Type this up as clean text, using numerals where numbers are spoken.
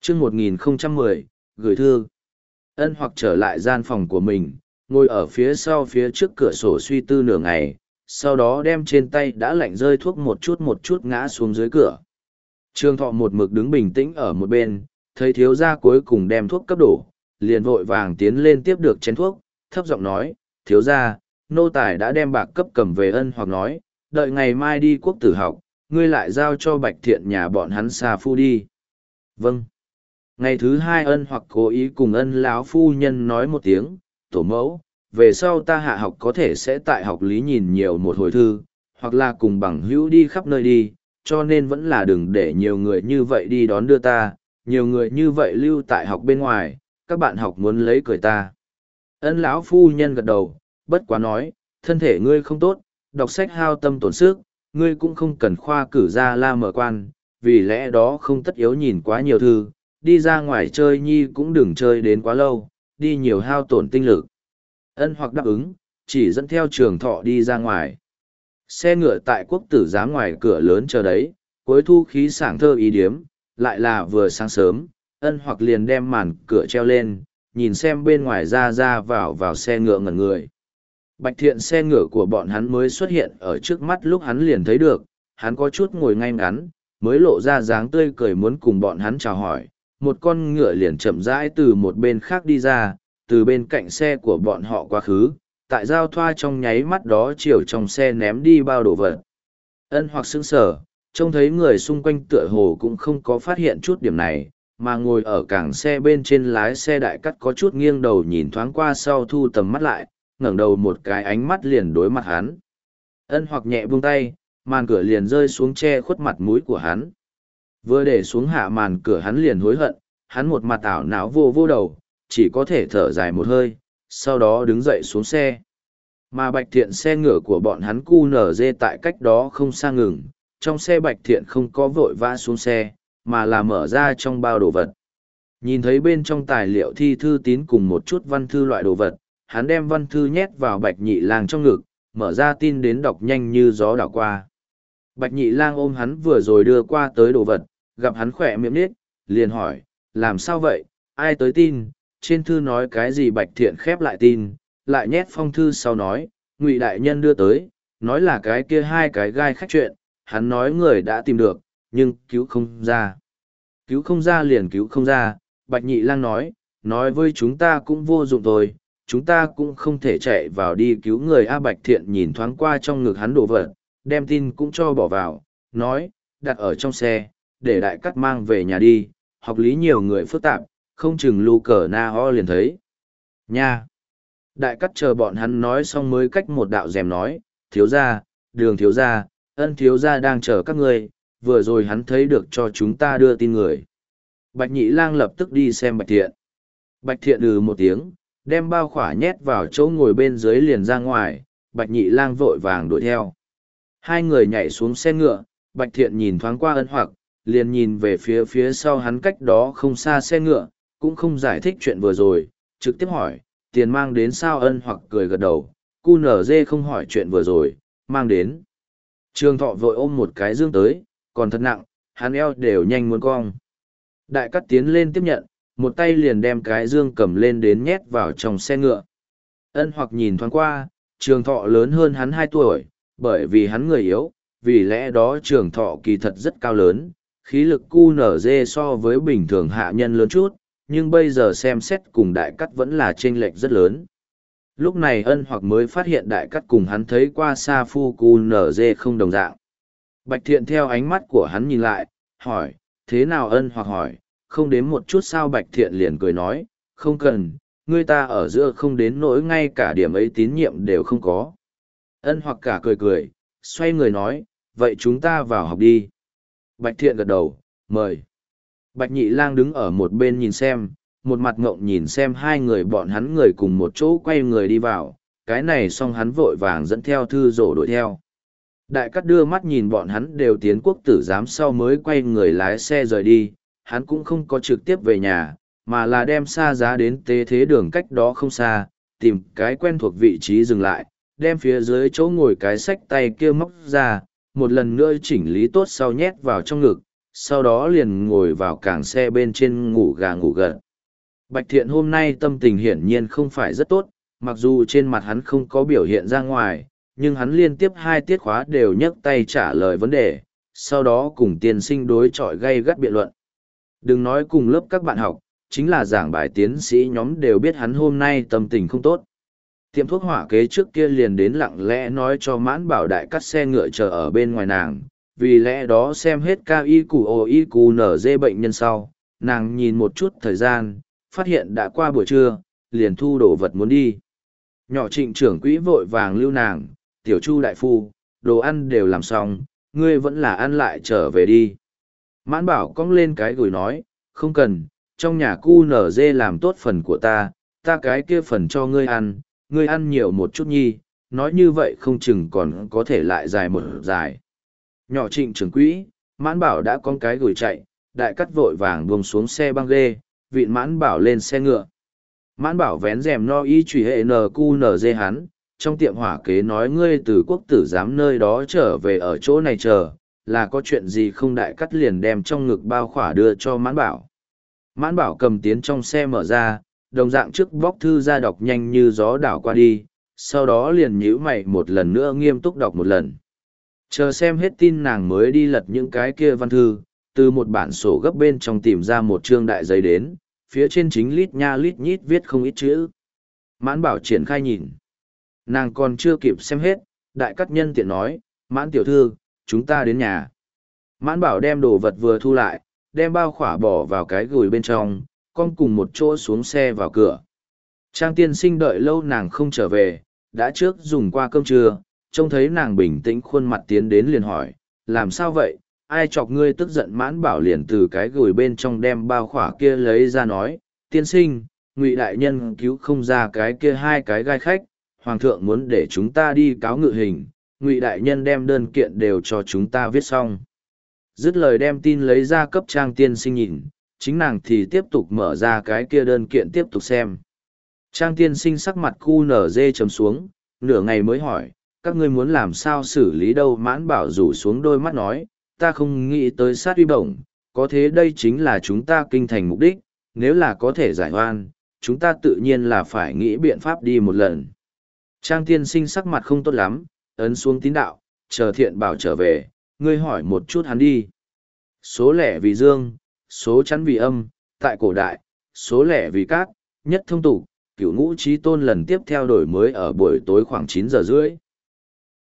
chương 1010, gửi thư. Ân Hoặc trở lại gian phòng của mình, ngồi ở phía sau phía trước cửa sổ suy tư nửa ngày, sau đó đem trên tay đã lạnh rơi thuốc một chút ngã xuống dưới cửa. Trương Thọ một mực đứng bình tĩnh ở một bên, thấy thiếu gia cuối cùng đem thuốc cấp đổ, liền vội vàng tiến lên tiếp được chén thuốc, thấp giọng nói, thiếu gia, nô tài đã đem bạc cấp cầm về. Ân Hoặc nói, đợi ngày mai đi quốc tử học, ngươi lại giao cho Bạch Thiện nhà bọn hắn xà phu đi. Vâng. Ngày thứ hai Ân Hoặc cố ý cùng Ân lão phu nhân nói một tiếng, tổ mẫu, về sau ta hạ học có thể sẽ tại học lý nhìn nhiều một hồi thư, hoặc là cùng bằng hữu đi khắp nơi đi, cho nên vẫn là đừng để nhiều người như vậy đi đón đưa ta, nhiều người như vậy lưu tại học bên ngoài, các bạn học muốn lấy cười ta. Ân lão phu nhân gật đầu, bất quá nói, thân thể ngươi không tốt, đọc sách hao tâm tổn sức, ngươi cũng không cần khoa cử ra la mở quan, vì lẽ đó không tất yếu nhìn quá nhiều thư, đi ra ngoài chơi nhi cũng đừng chơi đến quá lâu, đi nhiều hao tổn tinh lực. Ân Hoặc đáp ứng, chỉ dẫn theo Trường Thọ đi ra ngoài. Xe ngựa tại quốc tử giám ngoài cửa lớn chờ đấy, cuối thu khí sảng thơ ý điếm, lại là vừa sáng sớm, Ân Hoặc liền đem màn cửa treo lên, nhìn xem bên ngoài ra vào xe ngựa ngẩn người. Bạch Thiện xe ngựa của bọn hắn mới xuất hiện ở trước mắt lúc hắn liền thấy được, hắn có chút ngồi ngay ngắn, mới lộ ra dáng tươi cười muốn cùng bọn hắn chào hỏi. Một con ngựa liền chậm rãi từ một bên khác đi ra, từ bên cạnh xe của bọn họ quá khứ, tại giao thoa trong nháy mắt đó chiều trong xe ném đi bao đồ vật. Ân Hoặc sững sờ, trông thấy người xung quanh tựa hồ cũng không có phát hiện chút điểm này, mà ngồi ở cảng xe bên trên lái xe Đại Cắt có chút nghiêng đầu nhìn thoáng qua sau thu tầm mắt lại, ngẩng đầu một cái ánh mắt liền đối mặt hắn. Ân Hoặc nhẹ buông tay, màn cửa liền rơi xuống che khuất mặt mũi của hắn. Vừa để xuống hạ màn cửa hắn liền hối hận, hắn một mặt ảo não vô đầu, chỉ có thể thở dài một hơi, sau đó đứng dậy xuống xe. Mà Bạch Thiện xe ngựa của bọn hắn cu nở dê tại cách đó không xa ngừng, trong xe Bạch Thiện không có vội vã xuống xe, mà là mở ra trong bao đồ vật. Nhìn thấy bên trong tài liệu thi thư tín cùng một chút văn thư loại đồ vật, hắn đem văn thư nhét vào Bạch Nhị Lang trong ngực, mở ra tin đến đọc nhanh như gió đảo qua. Bạch Nhị Lang ôm hắn vừa rồi đưa qua tới đồ vật, gặp hắn khỏe miệng nết, liền hỏi, làm sao vậy, ai tới tin, trên thư nói cái gì? Bạch Thiện khép lại tin, lại nhét phong thư sau nói, Ngụy đại nhân đưa tới, nói là cái kia hai cái gai khách chuyện, hắn nói người đã tìm được, nhưng cứu không ra. Cứu không ra liền cứu không ra, Bạch Nhị Lang nói với chúng ta cũng vô dụng thôi, chúng ta cũng không thể chạy vào đi cứu người. Bạch Thiện nhìn thoáng qua trong ngực hắn đồ vật, đem tin cũng cho bỏ vào, nói, đặt ở trong xe, để Đại Cắt mang về nhà đi, học lý nhiều người phức tạp, không chừng lu cờ na ho liền thấy. Nha! Đại Cắt chờ bọn hắn nói xong mới cách một đạo rèm nói, thiếu gia, Đường thiếu gia, Ân thiếu gia đang chờ các ngươi, vừa rồi hắn thấy được cho chúng ta đưa tin người. Bạch Nhị Lang lập tức đi xem Bạch Thiện. Bạch Thiện một tiếng, đem bao khỏa nhét vào chỗ ngồi bên dưới liền ra ngoài, Bạch Nhị Lang vội vàng đuổi theo. Hai người nhảy xuống xe ngựa, Bạch Thiện nhìn thoáng qua Ân Hoặc, liền nhìn về phía sau hắn cách đó không xa xe ngựa, cũng không giải thích chuyện vừa rồi, trực tiếp hỏi, tiền mang đến sao? Ân Hoặc cười gật đầu, cu nở dê không hỏi chuyện vừa rồi, mang đến. Trường Thọ vội ôm một cái dương tới, còn thật nặng, hắn eo đều nhanh muốn cong. Đại Cắt tiến lên tiếp nhận, một tay liền đem cái dương cầm lên đến nhét vào trong xe ngựa. Ân Hoặc nhìn thoáng qua, Trường Thọ lớn hơn hắn 2 tuổi, bởi vì hắn người yếu, vì lẽ đó Trường Thọ kỳ thật rất cao lớn, khí lực cu nở dê so với bình thường hạ nhân lớn chút, nhưng bây giờ xem xét cùng Đại Cắt vẫn là chênh lệch rất lớn. Lúc này Ân Hoặc mới phát hiện Đại Cắt cùng hắn thấy qua sa phu cu nở dê không đồng dạng. Bạch Thiện theo ánh mắt của hắn nhìn lại, hỏi, thế nào? Ân Hoặc hỏi, không đến một chút sao? Bạch Thiện liền cười nói, không cần, người ta ở giữa không đến nỗi ngay cả điểm ấy tín nhiệm đều không có. Ân Hoặc cả cười, xoay người nói, vậy chúng ta vào học đi. Bạch Thiện gật đầu, mời. Bạch Nhị Lang đứng ở một bên nhìn xem, một mặt ngộng nhìn xem hai người bọn hắn người cùng một chỗ quay người đi vào, cái này xong hắn vội vàng dẫn theo thư rổ đuổi theo. Đại Cắt đưa mắt nhìn bọn hắn đều tiến quốc tử giám sau mới quay người lái xe rời đi, hắn cũng không có trực tiếp về nhà, mà là đem xa giá đến tế thế đường cách đó không xa, tìm cái quen thuộc vị trí dừng lại, đem phía dưới chỗ ngồi cái xách tay kia móc ra, một lần nữa chỉnh lý tốt sau nhét vào trong ngực, sau đó liền ngồi vào càng xe bên trên ngủ gà ngủ gật. Bạch Thiện hôm nay tâm tình hiển nhiên không phải rất tốt, mặc dù trên mặt hắn không có biểu hiện ra ngoài, nhưng hắn liên tiếp 2 tiết khóa đều nhấc tay trả lời vấn đề, sau đó cùng tiên sinh đối chọi gay gắt biện luận. Đừng nói cùng lớp các bạn học, chính là giảng bài tiến sĩ nhóm đều biết hắn hôm nay tâm tình không tốt. Tiệm thuốc hỏa kế trước kia liền đến lặng lẽ nói cho Mãn Bảo đại cắt xe ngựa chờ ở bên ngoài nàng, vì lẽ đó xem hết ca y củ ồ y củ nở dê bệnh nhân sau, nàng nhìn một chút thời gian, phát hiện đã qua buổi trưa, liền thu đồ vật muốn đi. Nhỏ Trịnh trưởng quỹ vội vàng lưu nàng, tiểu Chu đại phu, đồ ăn đều làm xong, ngươi vẫn là ăn lại trở về đi. Mãn Bảo cong lên cái gùi nói, không cần, trong nhà cu nở dê làm tốt phần của ta cái kia phần cho ngươi ăn nhiều một chút nhi, nói như vậy không chừng còn có thể lại dài một dài. Nhỏ Trịnh trưởng quỹ, Mãn Bảo đã con cái gùi chạy, đại cắt vội vàng buông xuống xe băng ghê, vịn Mãn Bảo lên xe ngựa. Mãn Bảo vén rèm no y trùy hệ NQNZ hắn, trong tiệm hỏa kế nói ngươi từ quốc tử giám nơi đó trở về ở chỗ này chờ, là có chuyện gì không, đại cắt liền đem trong ngực bao khỏa đưa cho Mãn Bảo. Mãn Bảo cầm tiến trong xe mở ra, đồng dạng trước bóc thư ra đọc nhanh như gió đảo qua đi, sau đó liền nhíu mày một lần nữa nghiêm túc đọc một lần. Chờ xem hết tin nàng mới đi lật những cái kia văn thư, từ một bản sổ gấp bên trong tìm ra một chương đại giấy đến, phía trên chính lít nha lít nhít viết không ít chữ. Mãn Bảo triển khai nhìn. Nàng còn chưa kịp xem hết, đại cắt nhân tiện nói, Mãn tiểu thư, chúng ta đến nhà. Mãn Bảo đem đồ vật vừa thu lại, đem bao khỏa bỏ vào cái gùi bên trong, con cùng một chỗ xuống xe vào cửa. Trang tiên sinh đợi lâu nàng không trở về, đã trước dùng qua cơm trưa, trông thấy nàng bình tĩnh khuôn mặt tiến đến liền hỏi, làm sao vậy, ai chọc ngươi tức giận. Mãn Bảo liền từ cái gùi bên trong đem bao khỏa kia lấy ra nói, tiên sinh, Ngụy đại nhân cứu không ra cái kia 2 cái gai khách, hoàng thượng muốn để chúng ta đi cáo ngự hình, Ngụy đại nhân đem đơn kiện đều cho chúng ta viết xong. Dứt lời đem tin lấy ra cấp Trang tiên sinh nhìn, chính nàng thì tiếp tục mở ra cái kia đơn kiện tiếp tục xem. Trang tiên sinh sắc mặt cu nở dê chấm xuống, nửa ngày mới hỏi, các ngươi muốn làm sao xử lý đâu. Mãn Bảo rủ xuống đôi mắt nói, ta không nghĩ tới sát uy bổng, có thế đây chính là chúng ta kinh thành mục đích, nếu là có thể giải oan, chúng ta tự nhiên là phải nghĩ biện pháp đi một lần. Trang tiên sinh sắc mặt không tốt lắm, ấn xuống tín đạo, chờ Thiện Bảo trở về, ngươi hỏi một chút hắn đi. Số lẻ vì dương, số chắn vì âm, tại cổ đại, số lẻ vì cát, nhất thông tục, Cửu Ngũ Chí Tôn lần tiếp theo đổi mới ở buổi tối khoảng 9 giờ rưỡi.